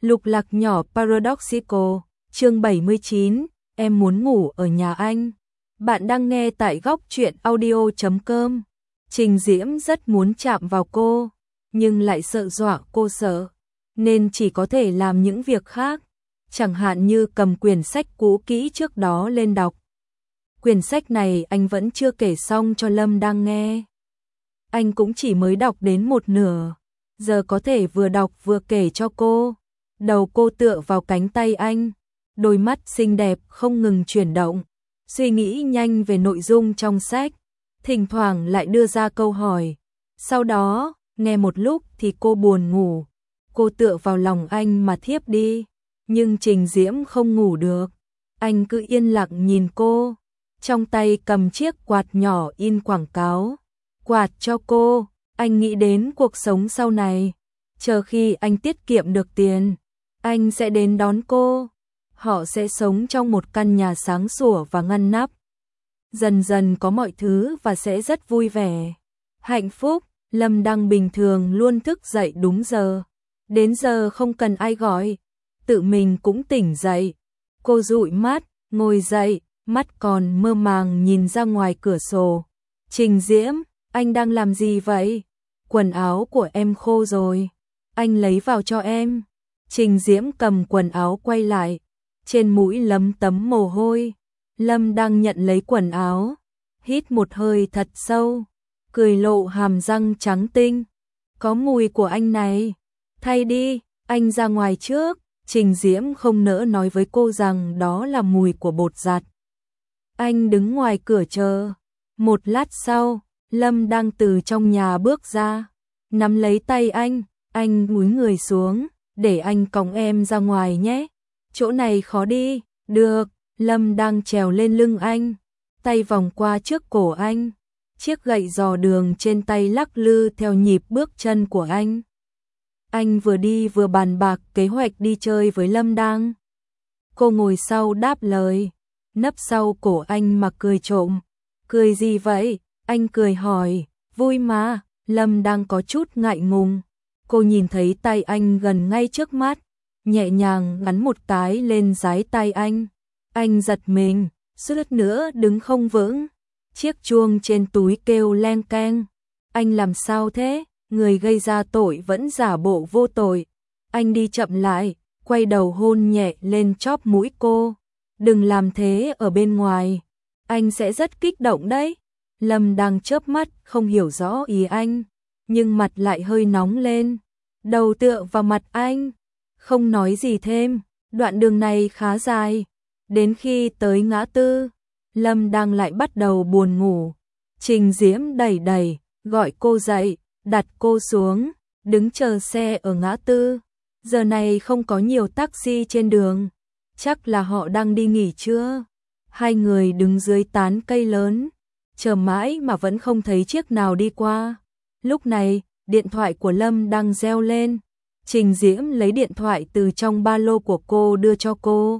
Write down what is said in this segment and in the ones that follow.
Lục lạc nhỏ Paradoxical, chương 79, em muốn ngủ ở nhà anh. Bạn đang nghe tại góc truyện audio.com. Trình Diễm rất muốn chạm vào cô, nhưng lại sợ dọa cô sợ, nên chỉ có thể làm những việc khác, chẳng hạn như cầm quyển sách cũ kỹ trước đó lên đọc. Quyển sách này anh vẫn chưa kể xong cho Lâm đang nghe. Anh cũng chỉ mới đọc đến một nửa, giờ có thể vừa đọc vừa kể cho cô. Đầu cô tựa vào cánh tay anh, đôi mắt xinh đẹp không ngừng chuyển động, suy nghĩ nhanh về nội dung trong sách, thỉnh thoảng lại đưa ra câu hỏi. Sau đó, nghe một lúc thì cô buồn ngủ, cô tựa vào lòng anh mà thiếp đi, nhưng Trình Diễm không ngủ được. Anh cứ yên lặng nhìn cô, trong tay cầm chiếc quạt nhỏ in quảng cáo. Quạt cho cô, anh nghĩ đến cuộc sống sau này, chờ khi anh tiết kiệm được tiền, anh sẽ đến đón cô. Họ sẽ sống trong một căn nhà sáng sủa và ngăn nắp. Dần dần có mọi thứ và sẽ rất vui vẻ. Hạnh phúc. Lâm Đăng bình thường luôn thức dậy đúng giờ. Đến giờ không cần ai gọi, tự mình cũng tỉnh dậy. Cô dụi mắt, ngồi dậy, mắt còn mơ màng nhìn ra ngoài cửa sổ. Trình Diễm, anh đang làm gì vậy? Quần áo của em khô rồi, anh lấy vào cho em. Trình Diễm cầm quần áo quay lại, trên mũi lấm tấm mồ hôi. Lâm đang nhận lấy quần áo, hít một hơi thật sâu, cười lộ hàm răng trắng tinh. Có mùi của anh này, thay đi, anh ra ngoài trước. Trình Diễm không nỡ nói với cô rằng đó là mùi của bột giặt. Anh đứng ngoài cửa chờ. Một lát sau, Lâm đang từ trong nhà bước ra, nắm lấy tay anh cúi người xuống, để anh cõng em ra ngoài nhé. Chỗ này khó đi. Được. Lâm đang trèo lên lưng anh, tay vòng qua trước cổ anh, chiếc gậy dò đường trên tay lắc lư theo nhịp bước chân của anh. Anh vừa đi vừa bàn bạc kế hoạch đi chơi với Lâm Đang. Cô ngồi sau đáp lời, nấp sau cổ anh mà cười trộm. Cười gì vậy? Anh cười hỏi. Vui mà. Lâm đang có chút ngại ngùng. Cô nhìn thấy tay anh gần ngay trước mắt, nhẹ nhàng ngắn một cái lên dái tay anh. Anh giật mình, suýt nữa đứng không vững. Chiếc chuông trên túi kêu leng keng. Anh làm sao thế? Người gây ra tội vẫn giả bộ vô tội. Anh đi chậm lại, quay đầu hôn nhẹ lên chóp mũi cô. Đừng làm thế ở bên ngoài, anh sẽ rất kích động đấy. Lâm đang chớp mắt không hiểu rõ ý anh, nhưng mặt lại hơi nóng lên. Đầu tựa vào mặt anh, không nói gì thêm. Đoạn đường này khá dài, đến khi tới ngã tư, Lâm đang lại bắt đầu buồn ngủ. Trình Diễm đẩy gọi cô dậy, đặt cô xuống, đứng chờ xe ở ngã tư. Giờ này không có nhiều taxi trên đường, chắc là họ đang đi nghỉ trưa. Hai người đứng dưới tán cây lớn, chờ mãi mà vẫn không thấy chiếc nào đi qua. Lúc này, điện thoại của Lâm đang reo lên. Trình Diễm lấy điện thoại từ trong ba lô của cô đưa cho cô.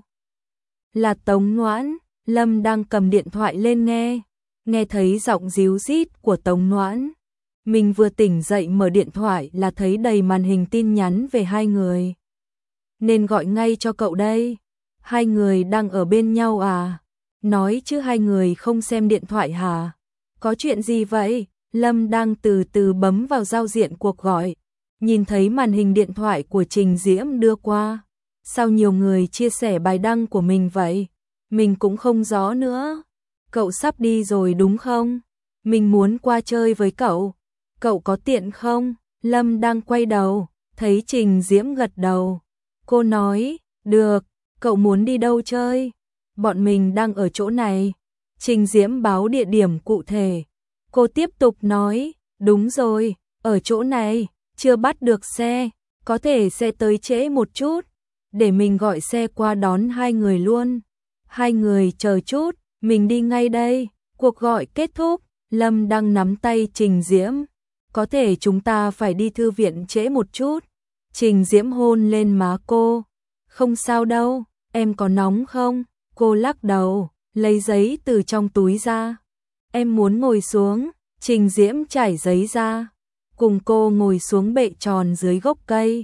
Là Tống Noãn. Lâm đang cầm điện thoại lên nghe thấy giọng ríu rít của Tống Noãn. Mình vừa tỉnh dậy mở điện thoại là thấy đầy màn hình tin nhắn về hai người, nên gọi ngay cho cậu đây. Hai người đang ở bên nhau à? Nói chứ hai người không xem điện thoại hả? Có chuyện gì vậy? Lâm đang từ từ bấm vào giao diện cuộc gọi, nhìn thấy màn hình điện thoại của Trình Diễm đưa qua. Sao nhiều người chia sẻ bài đăng của mình vậy? Mình cũng không rõ nữa. Cậu sắp đi rồi đúng không? Mình muốn qua chơi với cậu. Cậu có tiện không? Lâm đang quay đầu, thấy Trình Diễm gật đầu. Cô nói, được. Cậu muốn đi đâu chơi? Bọn mình đang ở chỗ này. Trình Diễm báo địa điểm cụ thể. Cô tiếp tục nói, đúng rồi, ở chỗ này, chưa bắt được xe, có thể sẽ tới trễ một chút, để mình gọi xe qua đón hai người luôn. Hai người chờ chút, mình đi ngay đây. Cuộc gọi kết thúc, Lâm đang nắm tay Trình Diễm. Có thể chúng ta phải đi thư viện trễ một chút. Trình Diễm hôn lên má cô. Không sao đâu, em có nóng không? Cô lắc đầu, lấy giấy từ trong túi ra. Em muốn ngồi xuống. Trình Diễm trải giấy ra, cùng cô ngồi xuống bệ tròn dưới gốc cây.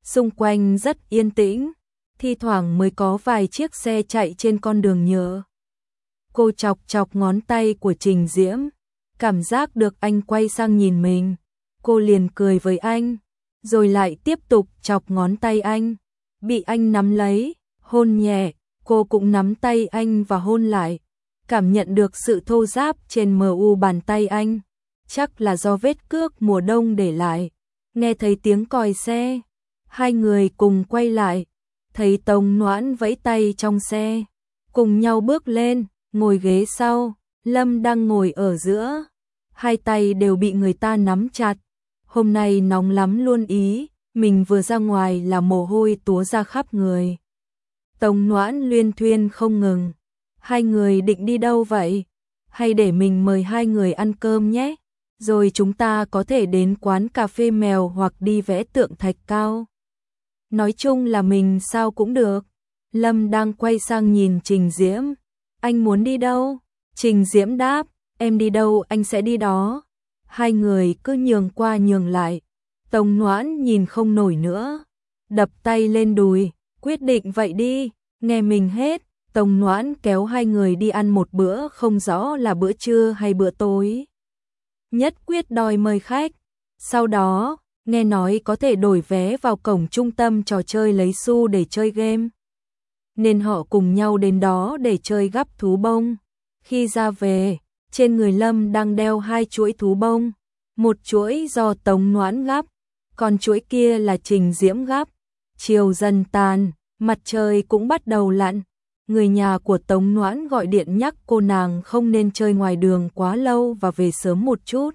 xung quanh rất yên tĩnh, thi thoảng mới có vài chiếc xe chạy trên con đường nhựa. Cô chọc chọc ngón tay của Trình Diễm, cảm giác được anh quay sang nhìn mình, cô liền cười với anh, rồi lại tiếp tục chọc ngón tay anh, bị anh nắm lấy, hôn nhẹ, cô cũng nắm tay anh và hôn lại, cảm nhận được sự thô ráp trên mu bàn tay anh, chắc là do vết cước mùa đông để lại. Nghe thấy tiếng còi xe, hai người cùng quay lại, thấy Tống Noãn vẫy tay trong xe, cùng nhau bước lên, ngồi ghế sau, Lâm đang ngồi ở giữa, hai tay đều bị người ta nắm chặt, hôm nay nóng lắm luôn ý, mình vừa ra ngoài là mồ hôi túa ra khắp người. Tống Noãn luyên thuyên không ngừng, hai người định đi đâu vậy? Hay để mình mời hai người ăn cơm nhé, rồi chúng ta có thể đến quán cà phê mèo hoặc đi vẽ tượng thạch cao. Nói chung là mình sao cũng được. Lâm đang quay sang nhìn Trình Diễm, anh muốn đi đâu? Trình Diễm đáp, em đi đâu anh sẽ đi đó. Hai người cứ nhường qua nhường lại. Tống Noãn nhìn không nổi nữa, đập tay lên đùi, quyết định vậy đi, nghe mình hết. Tống Noãn kéo hai người đi ăn một bữa không rõ là bữa trưa hay bữa tối. Nhất quyết đòi mời khách. Sau đó, nghe nói có thể đổi vé vào cổng trung tâm trò chơi lấy xu để chơi game. Nên họ cùng nhau đến đó để chơi gắp thú bông. Khi ra về, trên người Lâm đang đeo hai chuỗi thú bông. Một chuỗi do Tống Noãn gắp, còn chuỗi kia là Trình Diễm gắp. Chiều dần tàn, mặt trời cũng bắt đầu lặn. Người nhà của Tống Noãn gọi điện nhắc cô nàng không nên chơi ngoài đường quá lâu và về sớm một chút.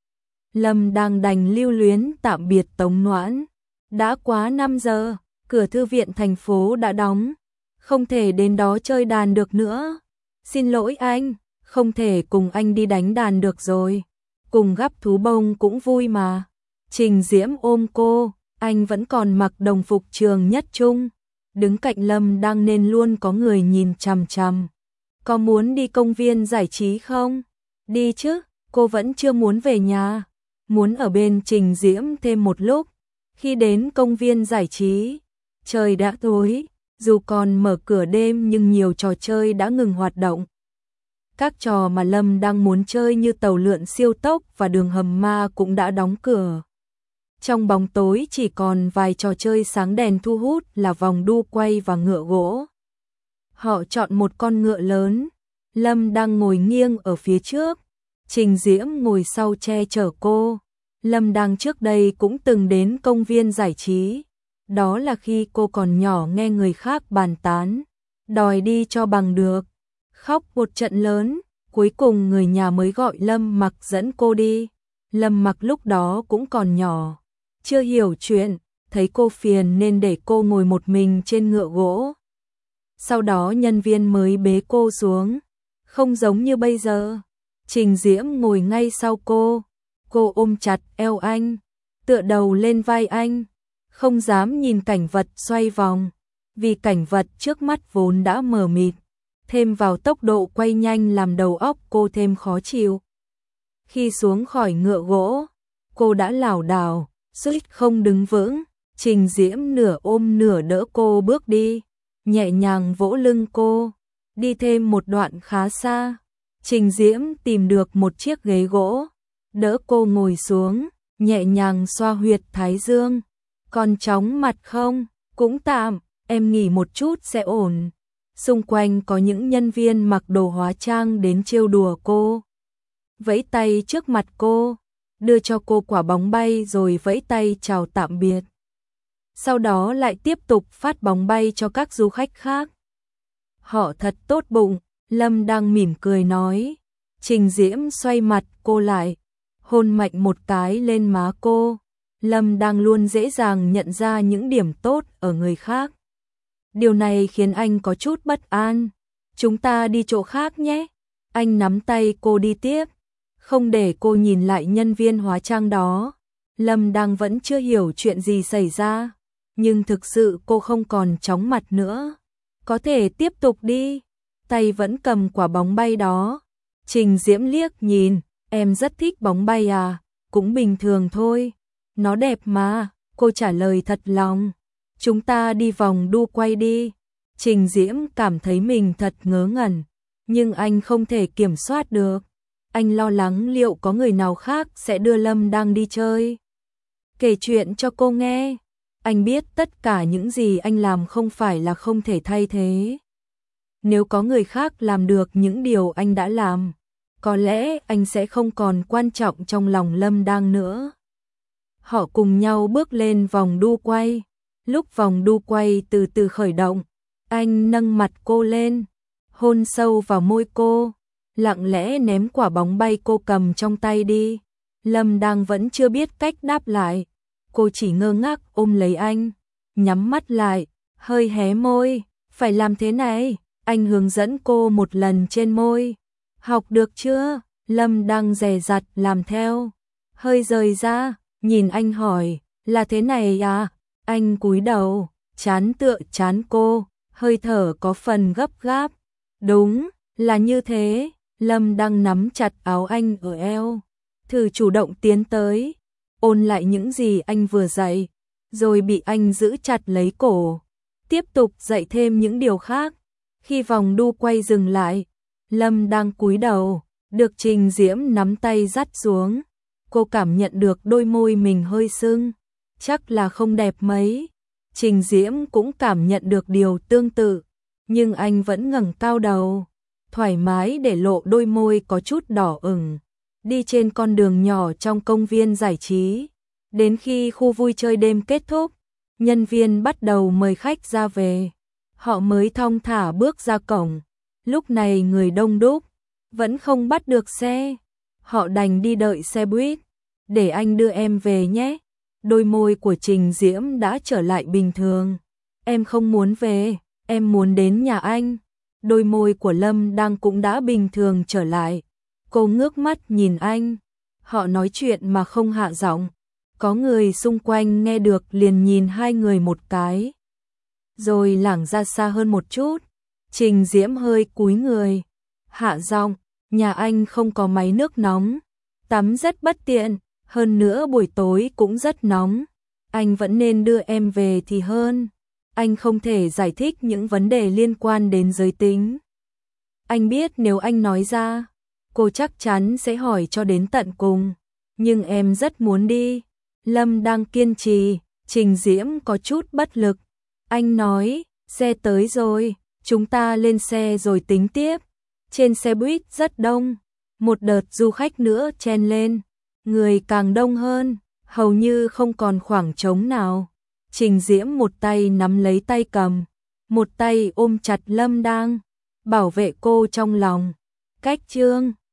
Lâm đang đành lưu luyến tạm biệt Tống Noãn. Đã quá 5 giờ, cửa thư viện thành phố đã đóng, không thể đến đó chơi đàn được nữa. Xin lỗi anh, không thể cùng anh đi đánh đàn được rồi. Cùng gắp thú bông cũng vui mà. Trình Diễm ôm cô, anh vẫn còn mặc đồng phục trường nhất trung. Đứng cạnh Lâm đang nên luôn có người nhìn chằm chằm. Có muốn đi công viên giải trí không? Đi chứ, cô vẫn chưa muốn về nhà. Muốn ở bên Trình Diễm thêm một lúc. Khi đến công viên giải trí, trời đã tối, dù còn mở cửa đêm nhưng nhiều trò chơi đã ngừng hoạt động. Các trò mà Lâm đang muốn chơi như tàu lượn siêu tốc và đường hầm ma cũng đã đóng cửa. Trong bóng tối chỉ còn vài trò chơi sáng đèn thu hút là vòng đu quay và ngựa gỗ. Họ chọn một con ngựa lớn, Lâm đang ngồi nghiêng ở phía trước, Trình Diễm ngồi sau che chở cô. Lâm đang trước đây cũng từng đến công viên giải trí, đó là khi cô còn nhỏ nghe người khác bàn tán, đòi đi cho bằng được. Khóc một trận lớn, cuối cùng người nhà mới gọi Lâm Mặc dẫn cô đi. Lâm Mặc lúc đó cũng còn nhỏ, chưa hiểu chuyện, thấy cô phiền nên để cô ngồi một mình trên ngựa gỗ. Sau đó nhân viên mới bế cô xuống, không giống như bây giờ. Trình Diễm ngồi ngay sau cô ôm chặt eo anh, tựa đầu lên vai anh, không dám nhìn cảnh vật xoay vòng, vì cảnh vật trước mắt vốn đã mờ mịt, thêm vào tốc độ quay nhanh làm đầu óc cô thêm khó chịu. Khi xuống khỏi ngựa gỗ, cô đã lảo đảo, suýt không đứng vững. Trình Diễm nửa ôm nửa đỡ cô bước đi, nhẹ nhàng vỗ lưng cô. Đi thêm một đoạn khá xa, Trình Diễm tìm được một chiếc ghế gỗ, đỡ cô ngồi xuống, nhẹ nhàng xoa huyệt thái dương. Còn chóng mặt không? Cũng tạm, em nghỉ một chút sẽ ổn. Xung quanh có những nhân viên mặc đồ hóa trang đến trêu đùa cô. Vẫy tay trước mặt cô, đưa cho cô quả bóng bay rồi vẫy tay chào tạm biệt. Sau đó lại tiếp tục phát bóng bay cho các du khách khác. Họ thật tốt bụng, Lâm đang mỉm cười nói. Trình Diễm xoay mặt cô lại, hôn mạnh một cái lên má cô. Lâm đang luôn dễ dàng nhận ra những điểm tốt ở người khác. Điều này khiến anh có chút bất an. Chúng ta đi chỗ khác nhé. Anh nắm tay cô đi tiếp, không để cô nhìn lại nhân viên hóa trang đó. Lâm đang vẫn chưa hiểu chuyện gì xảy ra, nhưng thực sự cô không còn chóng mặt nữa. Có thể tiếp tục đi. Tay vẫn cầm quả bóng bay đó. Trình Diễm liếc nhìn, em rất thích bóng bay à? Cũng bình thường thôi. Nó đẹp mà, cô trả lời thật lòng. chúng ta đi vòng đu quay đi. Trình Diễm cảm thấy mình thật ngớ ngẩn, nhưng anh không thể kiểm soát được. Anh lo lắng liệu có người nào khác sẽ đưa Lâm Đang đi chơi. Kể chuyện cho cô nghe. Anh biết tất cả những gì anh làm không phải là không thể thay thế. Nếu có người khác làm được những điều anh đã làm, có lẽ anh sẽ không còn quan trọng trong lòng Lâm Đang nữa. Họ cùng nhau bước lên vòng đu quay. Lúc vòng đu quay từ từ khởi động, anh nâng mặt cô lên, hôn sâu vào môi cô, lặng lẽ ném quả bóng bay cô cầm trong tay đi. Lâm Đang vẫn chưa biết cách đáp lại, cô chỉ ngơ ngác ôm lấy anh, nhắm mắt lại, hơi hé môi. Phải làm thế này, anh hướng dẫn cô một lần trên môi. Học được chưa? Lâm Đang dè dặt làm theo, hơi rời ra, nhìn anh hỏi, là thế này à? Anh cúi đầu, trán tựa trán cô, hơi thở có phần gấp gáp. Đúng, là như thế. Lâm Đang nắm chặt áo anh ở eo, thử chủ động tiến tới, ôn lại những gì anh vừa dạy, rồi bị anh giữ chặt lấy cổ, tiếp tục dạy thêm những điều khác. Khi vòng đu quay dừng lại, Lâm Đang cúi đầu, được Trình Diễm nắm tay dắt xuống. Cô cảm nhận được đôi môi mình hơi sưng, chắc là không đẹp mấy. Trình Diễm cũng cảm nhận được điều tương tự, nhưng anh vẫn ngẩng cao đầu, thoải mái để lộ đôi môi có chút đỏ ửng. Đi trên con đường nhỏ trong công viên giải trí, đến khi khu vui chơi đêm kết thúc, nhân viên bắt đầu mời khách ra về. Họ mới thong thả bước ra cổng. Lúc này người đông đúc, vẫn không bắt được xe. Họ đành đi đợi xe buýt. Để anh đưa em về nhé. Đôi môi của Trình Diễm đã trở lại bình thường. Em không muốn về, em muốn đến nhà anh. Đôi môi của Lâm Đang cũng đã bình thường trở lại. Cô ngước mắt nhìn anh. Họ nói chuyện mà không hạ giọng. Có người xung quanh nghe được liền nhìn hai người một cái, rồi lảng ra xa hơn một chút. Trình Diễm hơi cúi người, hạ giọng, nhà anh không có máy nước nóng, tắm rất bất tiện, hơn nữa buổi tối cũng rất nóng, anh vẫn nên đưa em về thì hơn. Anh không thể giải thích những vấn đề liên quan đến giới tính. Anh biết nếu anh nói ra, cô chắc chắn sẽ hỏi cho đến tận cùng, nhưng em rất muốn đi. Lâm Đang kiên trì. Trình Diễm có chút bất lực. Anh nói, xe tới rồi, chúng ta lên xe rồi tính tiếp. Trên xe buýt rất đông, một đợt du khách nữa chen lên, người càng đông hơn, hầu như không còn khoảng trống nào. Trình Diễm một tay nắm lấy tay cầm, một tay ôm chặt Lâm Đang, bảo vệ cô trong lòng. Cách chương